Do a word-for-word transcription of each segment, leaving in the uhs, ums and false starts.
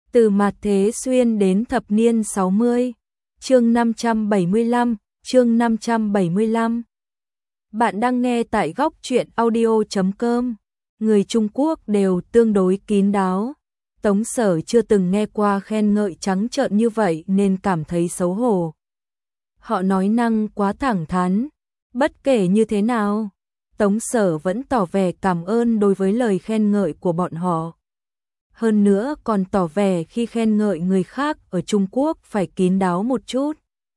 Từ mạt thế xuyên đến thập niên sáu mươi. Chương năm trăm bảy mươi lăm, chương năm trăm bảy mươi lăm. Bạn đang nghe tại góc truyện audio chấm com. Người Trung Quốc đều tương đối kín đáo. Tống Sở chưa từng nghe qua khen ngợi trắng trợn như vậy nên cảm thấy xấu hổ. Họ nói năng quá thẳng thắn. Bất kể như thế nào, Tống Sở vẫn tỏ vẻ cảm ơn đối với lời khen ngợi của bọn họ. Hơn nữa còn tỏ vẻ khi khen ngợi người khác ở Trung Quốc phải kín đáo một chút.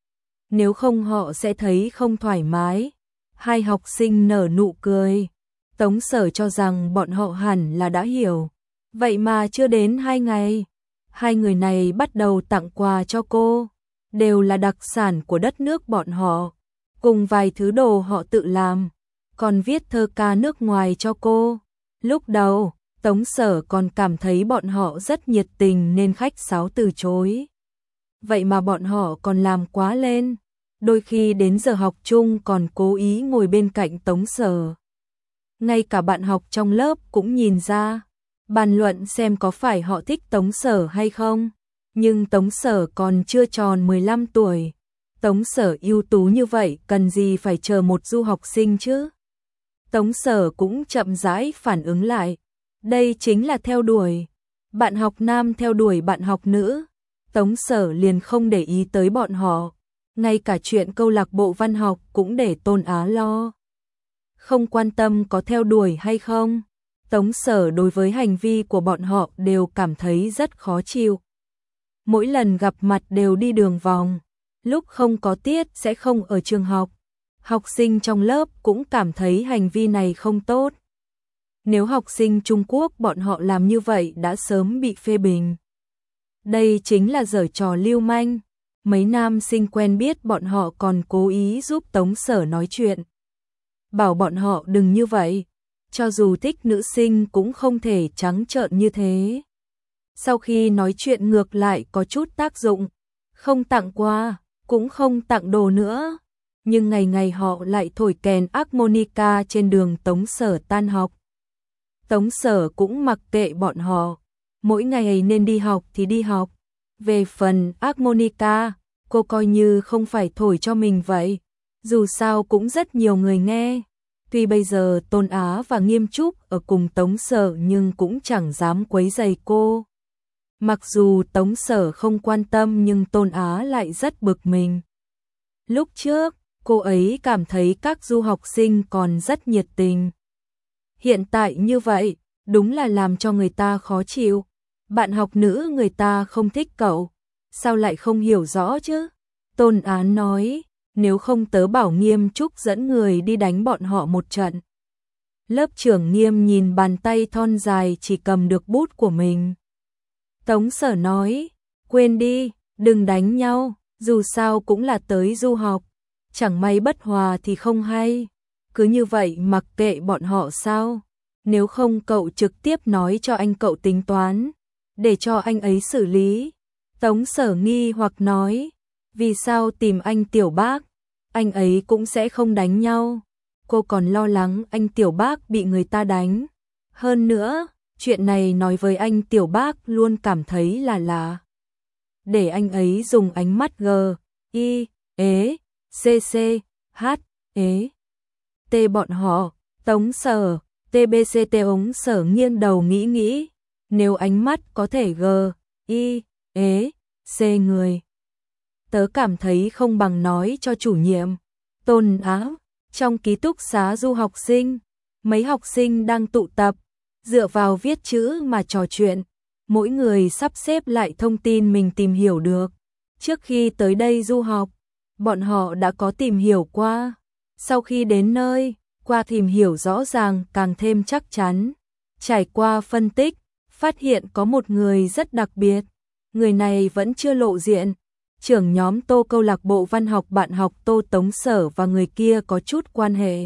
Nếu không họ sẽ thấy không thoải mái. Hai học sinh nở nụ cười. Tống Sở cho rằng bọn họ hẳn là đã hiểu. Vậy mà chưa đến hai ngày, hai người này bắt đầu tặng quà cho cô. Đều là đặc sản của đất nước bọn họ. Cùng vài thứ đồ họ tự làm. Còn viết thơ ca nước ngoài cho cô. Lúc đầu Tống Sở còn cảm thấy bọn họ rất nhiệt tình nên khách sáo từ chối. Vậy mà bọn họ còn làm quá lên. Đôi khi đến giờ học chung còn cố ý ngồi bên cạnh Tống Sở. Ngay cả bạn học trong lớp cũng nhìn ra, bàn luận xem có phải họ thích Tống Sở hay không. Nhưng Tống Sở còn chưa tròn mười lăm tuổi. Tống Sở ưu tú như vậy cần gì phải chờ một du học sinh chứ. Tống Sở cũng chậm rãi phản ứng lại. Đây chính là theo đuổi. Bạn học nam theo đuổi bạn học nữ. Tống Sở liền không để ý tới bọn họ. Ngay cả chuyện câu lạc bộ văn học cũng để Tôn Á lo. Không quan tâm có theo đuổi hay không. Tống Sở đối với hành vi của bọn họ đều cảm thấy rất khó chịu. Mỗi lần gặp mặt đều đi đường vòng. Lúc không có tiết sẽ không ở trường học. Học sinh trong lớp cũng cảm thấy hành vi này không tốt. Nếu học sinh Trung Quốc bọn họ làm như vậy đã sớm bị phê bình. Đây chính là giở trò lưu manh. Mấy nam sinh quen biết bọn họ còn cố ý giúp Tống Sở nói chuyện. Bảo bọn họ đừng như vậy. Cho dù thích nữ sinh cũng không thể trắng trợn như thế. Sau khi nói chuyện ngược lại có chút tác dụng. Không tặng quà, cũng không tặng đồ nữa. Nhưng ngày ngày họ lại thổi kèn harmonica trên đường Tống Sở tan học. Tống Sở cũng mặc kệ bọn họ. Mỗi ngày nên đi học thì đi học. Về phần harmonica, cô coi như không phải thổi cho mình vậy. Dù sao cũng rất nhiều người nghe. Tuy bây giờ Tôn Á và Nghiêm Trúc ở cùng Tống Sở nhưng cũng chẳng dám quấy rầy cô. Mặc dù Tống Sở không quan tâm nhưng Tôn Á lại rất bực mình. Lúc trước, cô ấy cảm thấy các du học sinh còn rất nhiệt tình. Hiện tại như vậy, đúng là làm cho người ta khó chịu. Bạn học nữ người ta không thích cậu, sao lại không hiểu rõ chứ? Tôn Á nói, nếu không tớ bảo Nghiêm Trúc dẫn người đi đánh bọn họ một trận. Lớp trưởng Nghiêm nhìn bàn tay thon dài chỉ cầm được bút của mình. Tống Sở nói, quên đi, đừng đánh nhau, dù sao cũng là tới du học. Chẳng may bất hòa thì không hay. Cứ như vậy mặc kệ bọn họ sao? Nếu không cậu trực tiếp nói cho anh cậu tính toán, để cho anh ấy xử lý. Tống Sở nghi hoặc nói, vì sao tìm anh Tiểu Bác? Anh ấy cũng sẽ không đánh nhau. Cô còn lo lắng anh Tiểu Bác bị người ta đánh. Hơn nữa, chuyện này nói với anh Tiểu Bác luôn cảm thấy là lạ. Để anh ấy dùng ánh mắt G, I, ế, C, C, H, ế, T bọn họ. Tống Sở, T B C T Tống Sở nghiêng đầu nghĩ nghĩ. Nếu ánh mắt có thể G, I, ế, C người. Tớ cảm thấy không bằng nói cho chủ nhiệm. Tôn Á, trong ký túc xá du học sinh, mấy học sinh đang tụ tập, dựa vào viết chữ mà trò chuyện. Mỗi người sắp xếp lại thông tin mình tìm hiểu được. Trước khi tới đây du học, bọn họ đã có tìm hiểu qua. Sau khi đến nơi, qua tìm hiểu rõ ràng càng thêm chắc chắn. Trải qua phân tích, phát hiện có một người rất đặc biệt. Người này vẫn chưa lộ diện. Trưởng nhóm Tô câu lạc bộ văn học bạn học Tô Tống Sở và người kia có chút quan hệ.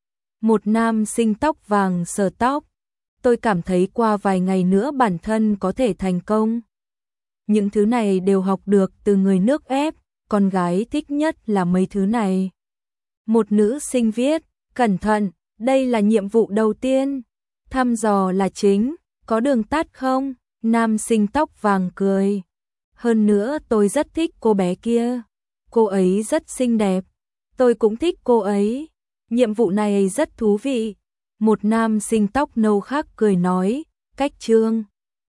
Một nam sinh tóc vàng sờ tóc. Tôi cảm thấy qua vài ngày nữa bản thân có thể thành công. Những thứ này đều học được từ người nước ép, con gái thích nhất là mấy thứ này. Một nữ sinh viết, cẩn thận, đây là nhiệm vụ đầu tiên. Thăm dò là chính, có đường tắt không? Nam sinh tóc vàng cười. Hơn nữa tôi rất thích cô bé kia. Cô ấy rất xinh đẹp. Tôi cũng thích cô ấy. Nhiệm vụ này rất thú vị. Một nam sinh tóc nâu khác cười nói, cách Trương